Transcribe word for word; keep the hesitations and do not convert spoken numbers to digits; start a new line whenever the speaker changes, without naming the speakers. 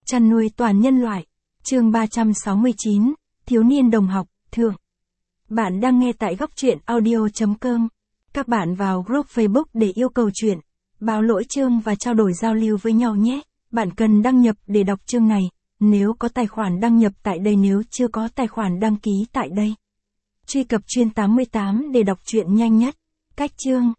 Chăn nuôi toàn nhân loại. Chương ba trăm sáu mươi chín, Thiếu niên đồng học, thượng. Bạn đang nghe tại góc truyện audio chấm com. Các bạn vào group Facebook để yêu cầu truyện, báo lỗi chương và trao đổi giao lưu với nhau nhé. Bạn cần đăng nhập để đọc chương này. Nếu có tài khoản đăng nhập tại đây, nếu chưa có tài khoản đăng ký tại đây. Truy cập chuyên tám mươi tám để đọc truyện nhanh nhất. Cách chương.